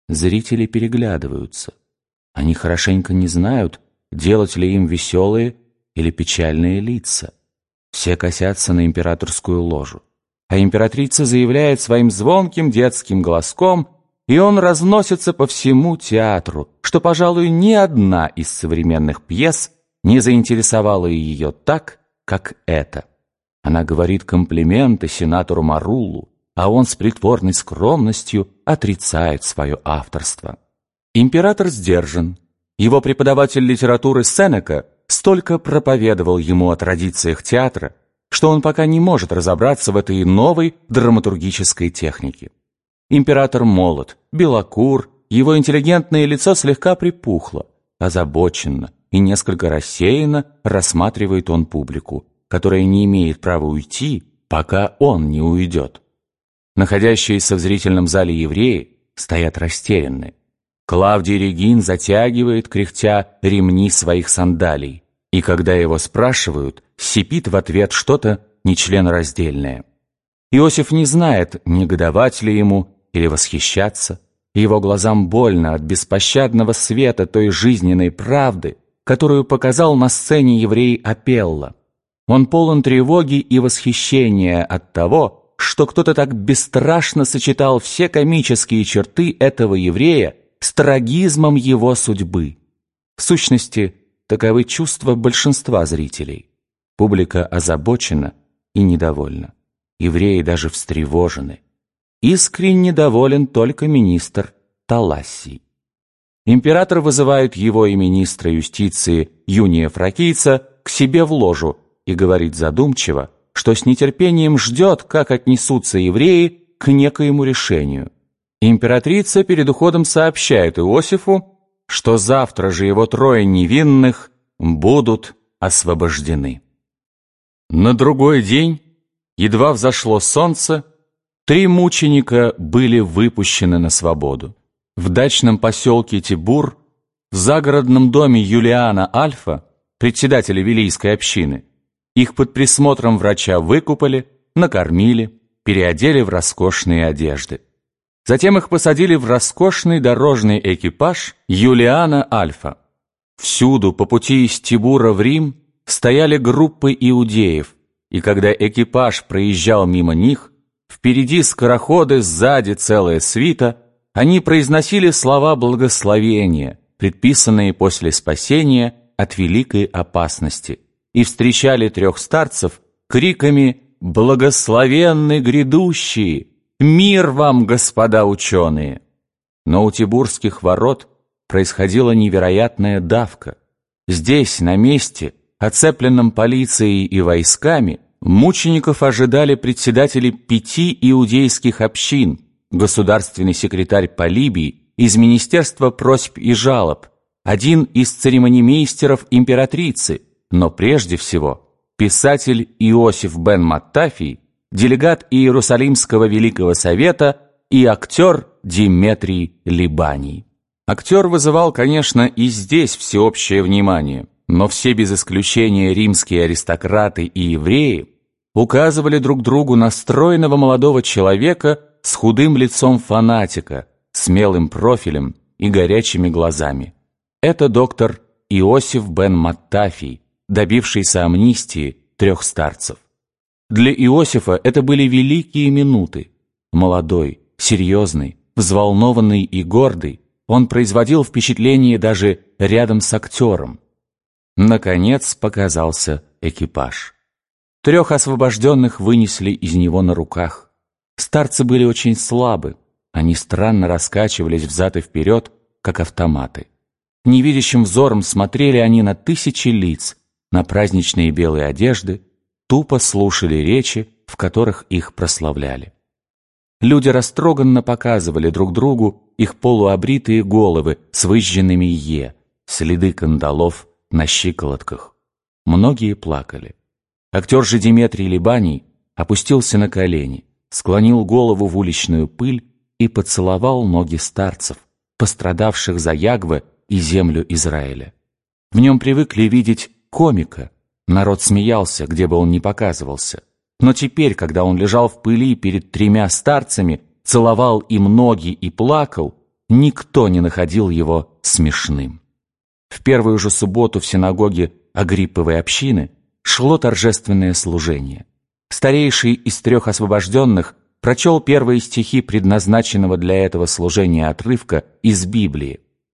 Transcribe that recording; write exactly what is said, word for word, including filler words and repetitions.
Зрители переглядываются. Они хорошенько не знают, делать ли им веселые или печальные лица. Все косятся на императорскую ложу. А императрица заявляет своим звонким детским голоском, и он разносится по всему театру, что, пожалуй, ни одна из современных пьес не заинтересовала ее так, как эта. Она говорит комплименты сенатору Маруллу, а он с притворной скромностью отрицает свое авторство. Император сдержан. Его преподаватель литературы Сенека столько проповедовал ему о традициях театра, что он пока не может разобраться в этой новой драматургической технике. Император молод, белокур, его интеллигентное лицо слегка припухло, озабоченно и несколько рассеянно рассматривает он публику, которая не имеет права уйти, пока он не уйдет. Находящиеся в зрительном зале евреи стоят растерянные. Клавдий Регин затягивает, кряхтя, ремни своих сандалий, и когда его спрашивают, сипит в ответ что-то нечленораздельное. Иосиф не знает, негодовать ли ему или восхищаться. Его глазам больно от беспощадного света той жизненной правды, которую показал на сцене еврей Апелла. Он полон тревоги и восхищения от того, что кто-то так бесстрашно сочетал все комические черты этого еврея с трагизмом его судьбы. В сущности, таковы чувства большинства зрителей. Публика озабочена и недовольна. Евреи даже встревожены. Искренне доволен только министр Талассий. Император вызывает его и министра юстиции Юния Фракийца к себе в ложу и говорит задумчиво, что с нетерпением ждет, как отнесутся евреи к некоему решению. Императрица перед уходом сообщает Иосифу, что завтра же его трое невинных будут освобождены. На другой день, едва взошло солнце, три мученика были выпущены на свободу. В дачном поселке Тибур, в загородном доме Юлиана Альфа, председателя Вилийской общины, их под присмотром врача выкупали, накормили, переодели в роскошные одежды. Затем их посадили в роскошный дорожный экипаж Юлиана Альфа. Всюду по пути из Тибура в Рим стояли группы иудеев, и когда экипаж проезжал мимо них, впереди скороходы, сзади целая свита, они произносили слова благословения, предписанные после спасения от великой опасности, и встречали трех старцев криками «Благословенны грядущие! Мир вам, господа ученые!» Но у Тибурских ворот происходила невероятная давка. Здесь, на месте, оцепленном полицией и войсками, мучеников ожидали председатели пяти иудейских общин, государственный секретарь Полибий из Министерства просьб и жалоб, один из церемонимейстеров императрицы, но прежде всего писатель Иосиф бен Маттафий, делегат Иерусалимского Великого Совета и актер Диметрий Либаний. Актер вызывал, конечно, и здесь всеобщее внимание, но все без исключения римские аристократы и евреи указывали друг другу на стройного молодого человека с худым лицом фанатика, смелым профилем и горячими глазами. Это доктор Иосиф бен Маттафий, добившийся амнистии трех старцев. Для Иосифа это были великие минуты. Молодой, серьезный, взволнованный и гордый, он производил впечатление даже рядом с актером. Наконец показался экипаж. Трех освобожденных вынесли из него на руках. Старцы были очень слабы, они странно раскачивались взад и вперед, как автоматы. Невидящим взором смотрели они на тысячи лиц, на праздничные белые одежды, тупо слушали речи, в которых их прославляли. Люди растроганно показывали друг другу их полуобритые головы с выжженными «е», следы кандалов на щиколотках. Многие плакали. Актер же Диметрий Либаний опустился на колени, склонил голову в уличную пыль и поцеловал ноги старцев, пострадавших за Ягве и землю Израиля. В нем привыкли видеть комика. Народ смеялся, где бы он ни показывался. Но теперь, когда он лежал в пыли перед тремя старцами, целовал им ноги и плакал, никто не находил его смешным. В первую же субботу в синагоге Агрипповой общины шло торжественное служение. Старейший из трех освобожденных прочел первые стихи предназначенного для этого служения отрывка из Библии.